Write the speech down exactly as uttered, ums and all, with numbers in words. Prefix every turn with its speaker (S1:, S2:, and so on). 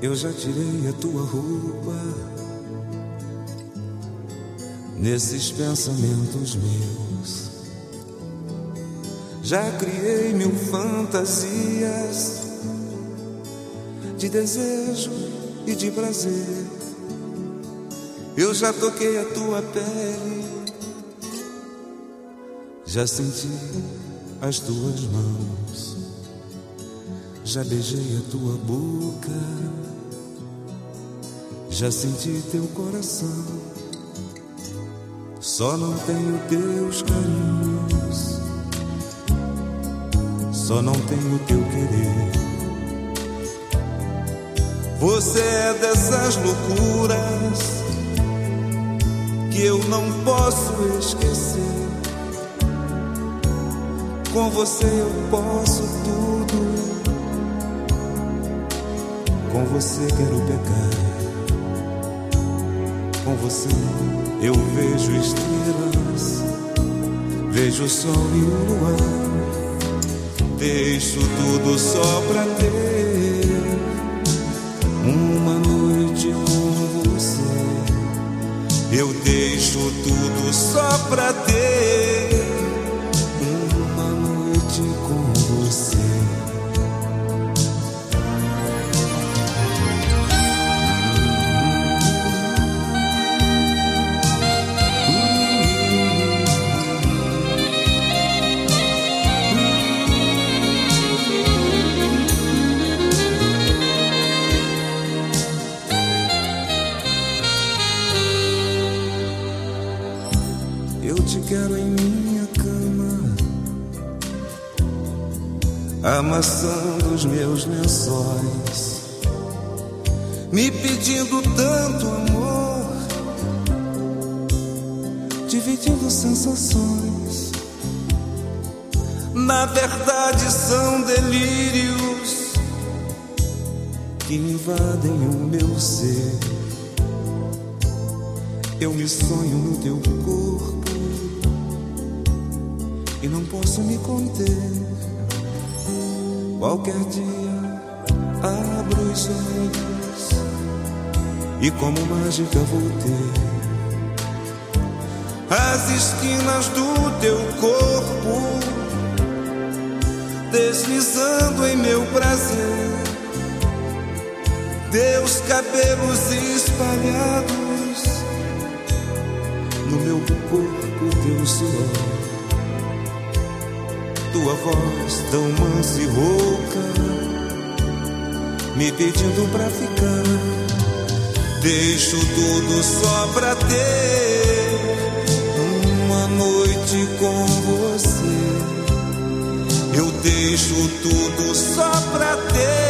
S1: Eu já tirei a tua roupa nesses pensamentos meus. Já criei mil fantasias de desejo e de prazer. Eu já toquei a tua pele, já senti as tuas mãos, já beijei a tua boca, já senti teu coração. Só não tenho teus carinhos, só não tenho teu querer. Você é dessas loucuras que eu não posso esquecer. Com você eu posso tudo, com você quero pecar. Com você eu vejo estrelas, vejo o sol e o luar. Deixo tudo só pra ter uma noite com você. Eu deixo tudo só pra ter uma noite com você. Eu te quero em minha cama, amassando os meus lençóis, me pedindo tanto amor, dividindo sensações. Na verdade são delírios que invadem o meu ser. Eu me sonho no teu corpo e não posso me conter. Qualquer dia abro os olhos e como mágica vou ter as esquinas do teu corpo deslizando em meu prazer. Teus cabelos espalhados no meu corpo, teu suor, tua voz tão mansa e rouca, me pedindo pra ficar. Deixo tudo só pra ter uma noite com você. Eu deixo tudo só pra ter